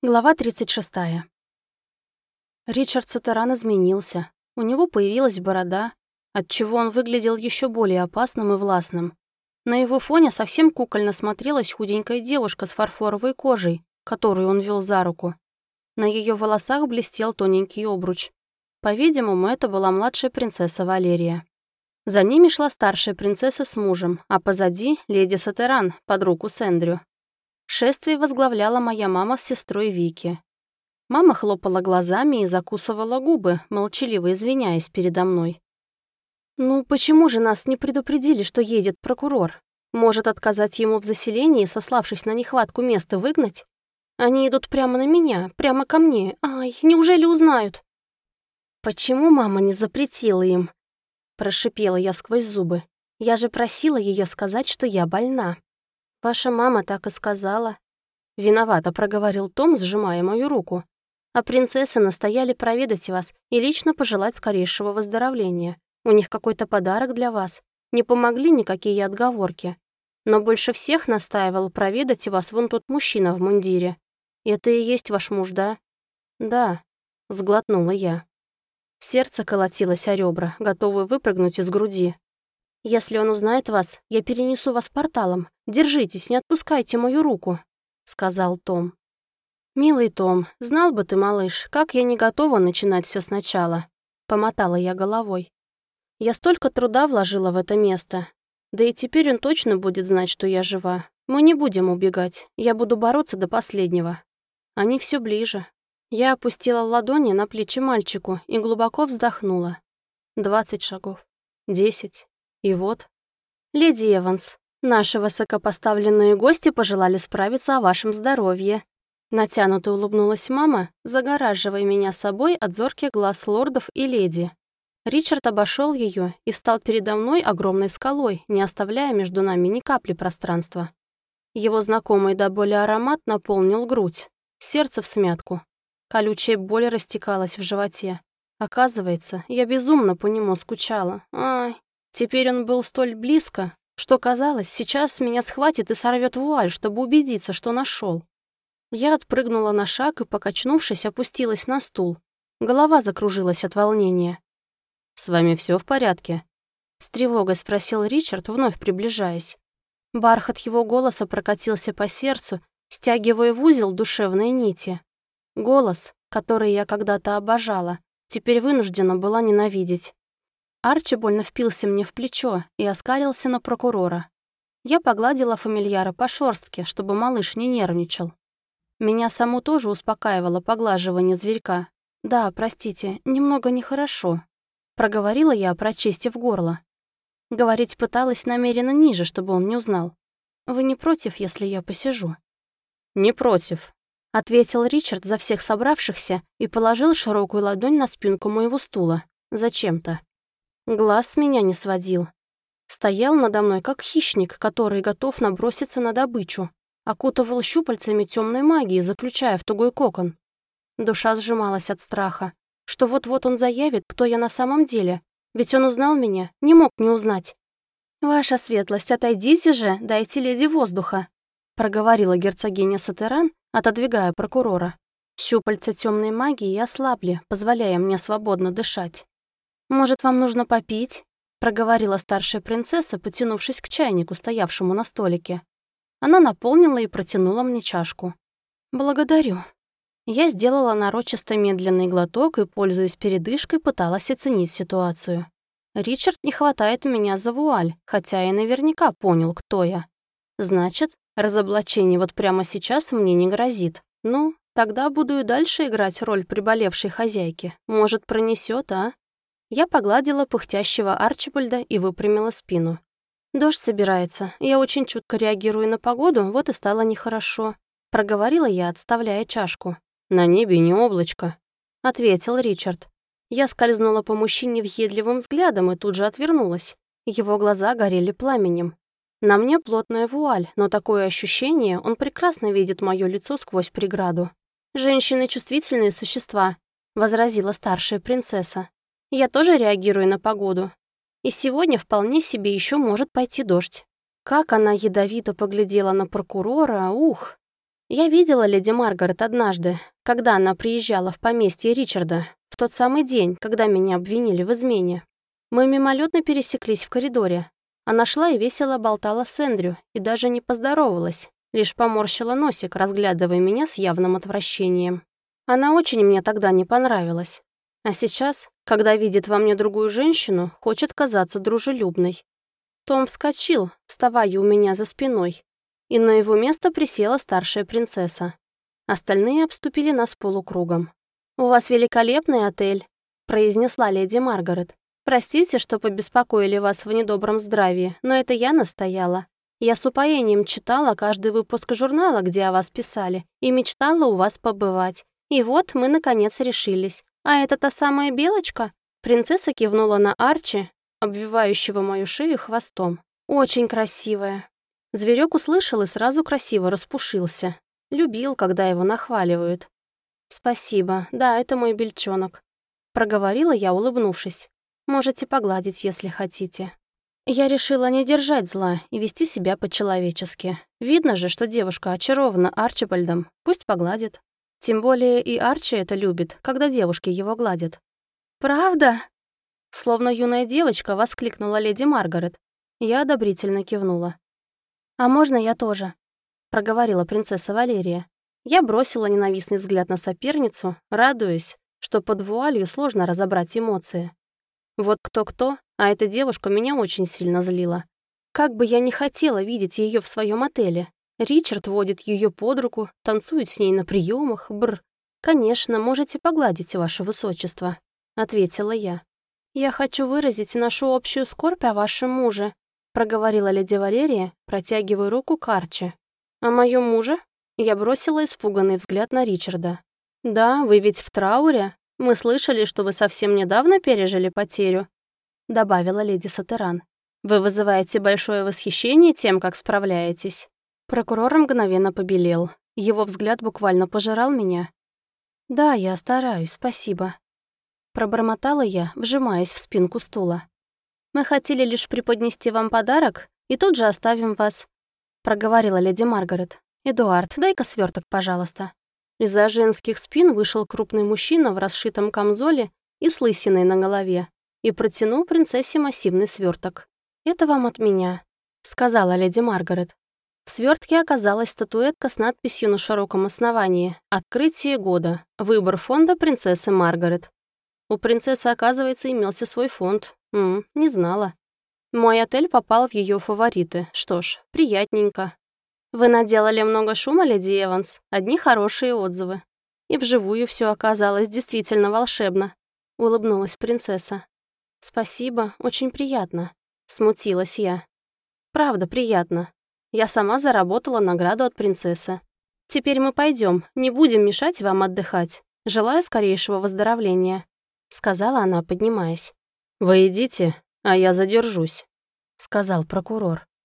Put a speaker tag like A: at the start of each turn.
A: Глава 36. Ричард Саттеран изменился. У него появилась борода, отчего он выглядел еще более опасным и властным. На его фоне совсем кукольно смотрелась худенькая девушка с фарфоровой кожей, которую он вел за руку. На ее волосах блестел тоненький обруч. По-видимому, это была младшая принцесса Валерия. За ними шла старшая принцесса с мужем, а позади — леди Саттеран под руку с Эндрю. Шествие возглавляла моя мама с сестрой Вики. Мама хлопала глазами и закусывала губы, молчаливо извиняясь передо мной. «Ну почему же нас не предупредили, что едет прокурор? Может, отказать ему в заселении, сославшись на нехватку места, выгнать? Они идут прямо на меня, прямо ко мне. Ай, неужели узнают?» «Почему мама не запретила им?» — прошипела я сквозь зубы. «Я же просила ее сказать, что я больна». «Ваша мама так и сказала». «Виновато», — проговорил Том, сжимая мою руку. «А принцессы настояли проведать вас и лично пожелать скорейшего выздоровления. У них какой-то подарок для вас. Не помогли никакие отговорки. Но больше всех настаивал проведать вас вон тот мужчина в мундире. Это и есть ваш муж, да?» «Да», — сглотнула я. Сердце колотилось о ребра, готовое выпрыгнуть из груди. «Если он узнает вас, я перенесу вас порталом. Держитесь, не отпускайте мою руку», — сказал Том. «Милый Том, знал бы ты, малыш, как я не готова начинать все сначала», — помотала я головой. «Я столько труда вложила в это место. Да и теперь он точно будет знать, что я жива. Мы не будем убегать, я буду бороться до последнего. Они все ближе». Я опустила ладони на плечи мальчику и глубоко вздохнула. 20 шагов. 10. И вот. «Леди Эванс, наши высокопоставленные гости пожелали справиться о вашем здоровье». Натянуто улыбнулась мама, загораживая меня собой от зорких глаз лордов и леди. Ричард обошел ее и встал передо мной огромной скалой, не оставляя между нами ни капли пространства. Его знакомый до боли аромат наполнил грудь, сердце всмятку. Колючая боль растекалась в животе. Оказывается, я безумно по нему скучала. Ай, теперь он был столь близко, что казалось, сейчас меня схватит и сорвет вуаль, чтобы убедиться, что нашел. Я отпрыгнула на шаг и, покачнувшись, опустилась на стул. Голова закружилась от волнения. «С вами все в порядке?» — с тревогой спросил Ричард, вновь приближаясь. Бархат его голоса прокатился по сердцу, стягивая в узел душевные нити. Голос, который я когда-то обожала, теперь вынуждена была ненавидеть. Арчи больно впился мне в плечо и оскалился на прокурора. Я погладила фамильяра по шорстке, чтобы малыш не нервничал. Меня саму тоже успокаивало поглаживание зверька. «Да, простите, немного нехорошо», — проговорила я, прочистив горло. Говорить пыталась намеренно ниже, чтобы он не узнал. «Вы не против, если я посижу?» «Не против», — ответил Ричард за всех собравшихся и положил широкую ладонь на спинку моего стула. Зачем-то. Глаз с меня не сводил. Стоял надо мной, как хищник, который готов наброситься на добычу. Окутывал щупальцами темной магии, заключая в тугой кокон. Душа сжималась от страха, что вот-вот он заявит, кто я на самом деле. Ведь он узнал меня, не мог не узнать. «Ваша светлость, отойдите же, дайте леди воздуха», проговорила герцогиня Саттеран, отодвигая прокурора. Щупальца темной магии ослабли, позволяя мне свободно дышать. «Может, вам нужно попить?» проговорила старшая принцесса, потянувшись к чайнику, стоявшему на столике. Она наполнила и протянула мне чашку. «Благодарю». Я сделала нарочисто медленный глоток и, пользуясь передышкой, пыталась оценить ситуацию. Ричард не хватает меня за вуаль, хотя и наверняка понял, кто я. Значит, разоблачение вот прямо сейчас мне не грозит. Ну, тогда буду и дальше играть роль приболевшей хозяйки. Может, пронесет, а? Я погладила пыхтящего Арчибальда и выпрямила спину. «Дождь собирается. Я очень чутко реагирую на погоду, вот и стало нехорошо», — проговорила я, отставляя чашку. «На небе не облачко», — ответил Ричард. Я скользнула по мужчине въедливым взглядом и тут же отвернулась. Его глаза горели пламенем. На мне плотная вуаль, но такое ощущение, он прекрасно видит мое лицо сквозь преграду. «Женщины — чувствительные существа», — возразила старшая принцесса. «Я тоже реагирую на погоду. И сегодня вполне себе еще может пойти дождь». Как она ядовито поглядела на прокурора, ух! Я видела леди Маргарет однажды, когда она приезжала в поместье Ричарда, в тот самый день, когда меня обвинили в измене. Мы мимолетно пересеклись в коридоре. Она шла и весело болтала с Эндрю, и даже не поздоровалась, лишь поморщила носик, разглядывая меня с явным отвращением. Она очень мне тогда не понравилась. А сейчас, когда видит во мне другую женщину, хочет казаться дружелюбной. Том вскочил, вставая у меня за спиной, и на его место присела старшая принцесса. Остальные обступили нас полукругом. «У вас великолепный отель», — произнесла леди Маргарет. «Простите, что побеспокоили вас в недобром здравии, но это я настояла. Я с упоением читала каждый выпуск журнала, где о вас писали, и мечтала у вас побывать. И вот мы, наконец, решились. А это та самая белочка?» Принцесса кивнула на Арчи, обвивающего мою шею хвостом. «Очень красивая». Зверек услышал и сразу красиво распушился. Любил, когда его нахваливают. «Спасибо, да, это мой бельчонок», — проговорила я, улыбнувшись. «Можете погладить, если хотите». Я решила не держать зла и вести себя по-человечески. Видно же, что девушка очарована Арчибальдом, пусть погладит. Тем более и Арчи это любит, когда девушки его гладят. «Правда?» Словно юная девочка воскликнула леди Маргарет. Я одобрительно кивнула. «А можно я тоже?» — проговорила принцесса Валерия. Я бросила ненавистный взгляд на соперницу, радуясь, что под вуалью сложно разобрать эмоции. Вот кто-кто, а эта девушка меня очень сильно злила. Как бы я ни хотела видеть ее в своем отеле. Ричард водит ее под руку, танцует с ней на приемах, бр. «Конечно, можете погладить, ваше высочество», — ответила я. «Я хочу выразить нашу общую скорбь о вашем муже», — проговорила леди Валерия, протягивая руку к Арчи. «О моем муже?» Я бросила испуганный взгляд на Ричарда. «Да, вы ведь в трауре? Мы слышали, что вы совсем недавно пережили потерю», — добавила леди Сатеран. «Вы вызываете большое восхищение тем, как справляетесь». Прокурор мгновенно побелел. Его взгляд буквально пожирал меня. «Да, я стараюсь, спасибо», — пробормотала я, вжимаясь в спинку стула. «Мы хотели лишь преподнести вам подарок и тут же оставим вас», — проговорила леди Маргарет. «Эдуард, дай-ка сверток, пожалуйста». Из-за женских спин вышел крупный мужчина в расшитом камзоле и с лысиной на голове и протянул принцессе массивный сверток. «Это вам от меня», — сказала леди Маргарет. В свертке оказалась статуэтка с надписью на широком основании «Открытие года. Выбор фонда принцессы Маргарет». У принцессы, оказывается, имелся свой фонд. Не знала. Мой отель попал в ее фавориты. Что ж, приятненько. «Вы наделали много шума, леди Эванс. Одни хорошие отзывы». И вживую все оказалось действительно волшебно. Улыбнулась принцесса. «Спасибо, очень приятно», — смутилась я. «Правда, приятно. Я сама заработала награду от принцессы. Теперь мы пойдем, не будем мешать вам отдыхать. Желаю скорейшего выздоровления», — сказала она, поднимаясь. «Вы идите, а я задержусь», — сказал прокурор.